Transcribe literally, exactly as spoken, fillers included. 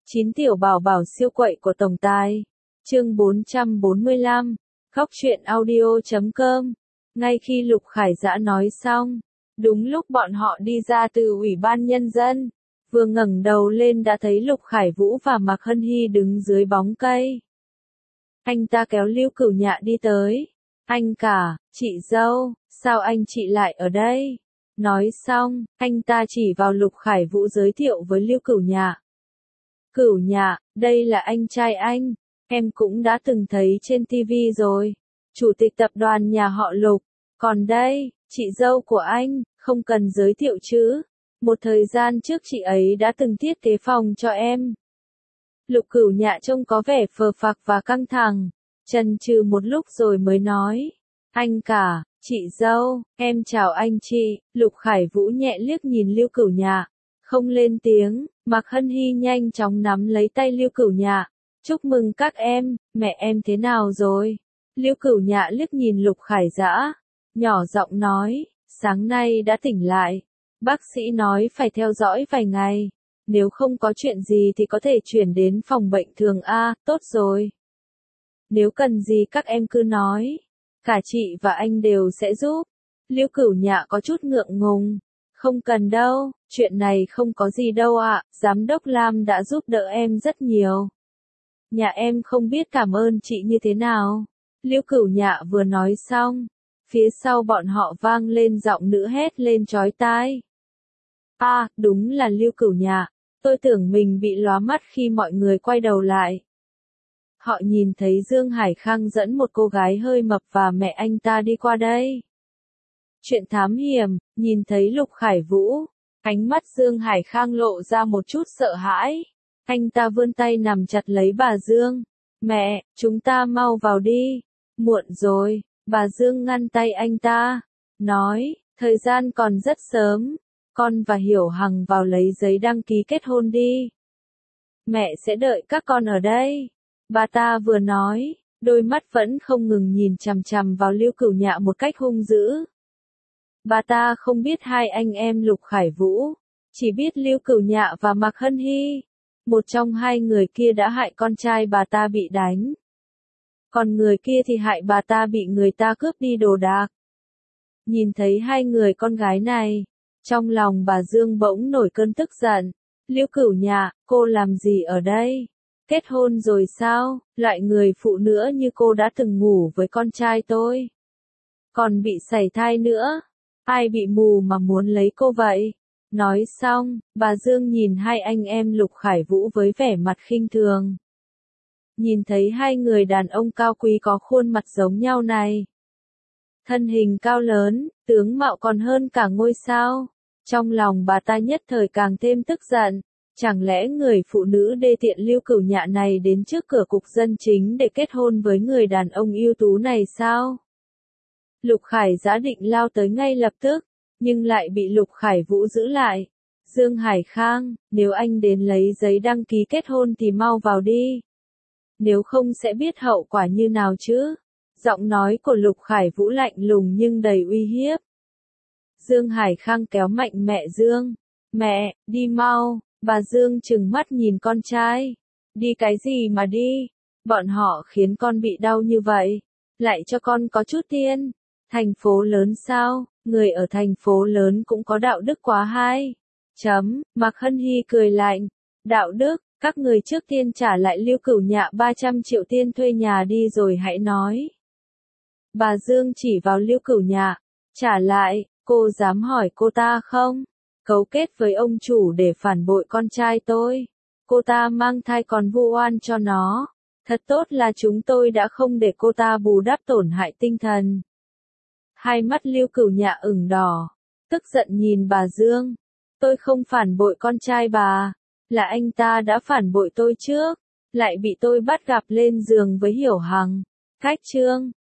Chín tiểu bảo bảo siêu quậy của tổng tài. Chương bốn trăm bốn mươi lăm. Góc truyện audio chấm com. Ngay khi Lục Khải Dã nói xong, đúng lúc bọn họ đi ra từ Ủy ban Nhân dân, vừa ngẩng đầu lên đã thấy Lục Khải Vũ và Mạc Hân Hy đứng dưới bóng cây. Anh ta kéo Lưu Cửu Nhạ đi tới. Anh cả, chị dâu, sao anh chị lại ở đây? Nói xong, anh ta chỉ vào Lục Khải Vũ giới thiệu với Lưu Cửu Nhạ. Cửu Nhạ, đây là anh trai anh, em cũng đã từng thấy trên ti vi rồi. Chủ tịch tập đoàn nhà họ Lục, còn đây, chị dâu của anh, không cần giới thiệu chứ. Một thời gian trước chị ấy đã từng thiết kế phòng cho em. Lục Cửu Nhạ trông có vẻ phờ phạc và căng thẳng, chần chừ một lúc rồi mới nói. Anh cả, chị dâu, em chào anh chị. Lục Khải Vũ nhẹ liếc nhìn Lưu Cửu Nhạ, không lên tiếng. Mạc Hân Hy nhanh chóng nắm lấy tay Lưu Cửu Nhạ. Chúc mừng các em, mẹ em thế nào rồi? Lưu Cửu Nhạ liếc nhìn Lục Khải Dã, nhỏ giọng nói, sáng nay đã tỉnh lại. Bác sĩ nói phải theo dõi vài ngày. Nếu không có chuyện gì thì có thể chuyển đến phòng bệnh thường A, tốt rồi. Nếu cần gì các em cứ nói. Cả chị và anh đều sẽ giúp. Lưu Cửu Nhạ có chút ngượng ngùng. Không cần đâu, chuyện này không có gì đâu ạ, Giám đốc Lam đã giúp đỡ em rất nhiều. Nhà em không biết cảm ơn chị như thế nào. Lưu Cửu Nhạ vừa nói xong, phía sau bọn họ vang lên giọng nữ hét lên chói tai. À, đúng là Lưu Cửu Nhạ, tôi tưởng mình bị lóa mắt khi mọi người quay đầu lại. Họ nhìn thấy Dương Hải Khang dẫn một cô gái hơi mập và mẹ anh ta đi qua đây. Chuyện thám hiểm, nhìn thấy Lục Khải Vũ, ánh mắt Dương Hải Khang lộ ra một chút sợ hãi. Anh ta vươn tay nắm chặt lấy bà Dương. Mẹ, chúng ta mau vào đi. Muộn rồi, bà Dương ngăn tay anh ta. Nói, thời gian còn rất sớm. Con và Hiểu Hằng vào lấy giấy đăng ký kết hôn đi. Mẹ sẽ đợi các con ở đây. Bà ta vừa nói, đôi mắt vẫn không ngừng nhìn chằm chằm vào Lưu Cửu Nhạ một cách hung dữ. Bà ta không biết hai anh em Lục Khải Vũ, chỉ biết Lưu Cửu Nhạ và Mạc Hân Hy. Một trong hai người kia đã hại con trai bà ta bị đánh. Còn người kia thì hại bà ta bị người ta cướp đi đồ đạc. Nhìn thấy hai người con gái này, trong lòng bà Dương bỗng nổi cơn tức giận. Lưu Cửu Nhạ, cô làm gì ở đây? Kết hôn rồi sao? Loại người phụ nữ như cô đã từng ngủ với con trai tôi. Còn bị sảy thai nữa. Ai bị mù mà muốn lấy cô vậy? Nói xong, bà Dương nhìn hai anh em Lục Khải Vũ với vẻ mặt khinh thường. Nhìn thấy hai người đàn ông cao quý có khuôn mặt giống nhau này. Thân hình cao lớn, tướng mạo còn hơn cả ngôi sao. Trong lòng bà ta nhất thời càng thêm tức giận. Chẳng lẽ người phụ nữ đê tiện Lưu Cửu Nhạ này đến trước cửa cục dân chính để kết hôn với người đàn ông ưu tú này sao? Lục Khải Dã định lao tới ngay lập tức, nhưng lại bị Lục Khải Vũ giữ lại. Dương Hải Khang, nếu anh đến lấy giấy đăng ký kết hôn thì mau vào đi. Nếu không sẽ biết hậu quả như nào chứ? Giọng nói của Lục Khải Vũ lạnh lùng nhưng đầy uy hiếp. Dương Hải Khang kéo mạnh mẹ Dương. Mẹ, đi mau. Bà Dương trừng mắt nhìn con trai. Đi cái gì mà đi? Bọn họ khiến con bị đau như vậy. Lại cho con có chút tiền. Thành phố lớn sao? Người ở thành phố lớn cũng có đạo đức quá hay. Chấm, Mạc Hân Hy cười lạnh. Đạo đức, các người trước tiên trả lại Lưu Cửu Nhạ ba trăm triệu tiền thuê nhà đi rồi hãy nói. Bà Dương chỉ vào Lưu Cửu Nhạ. Trả lại, cô dám hỏi cô ta không? Cấu kết với ông chủ để phản bội con trai tôi. Cô ta mang thai còn vu oan cho nó. Thật tốt là chúng tôi đã không để cô ta bù đắp tổn hại tinh thần. Hai mắt Lưu Cửu Nhạ ửng đỏ, tức giận nhìn bà Dương. Tôi không phản bội con trai bà, là anh ta đã phản bội tôi trước, lại bị tôi bắt gặp lên giường với Hiểu Hằng. Cách chương,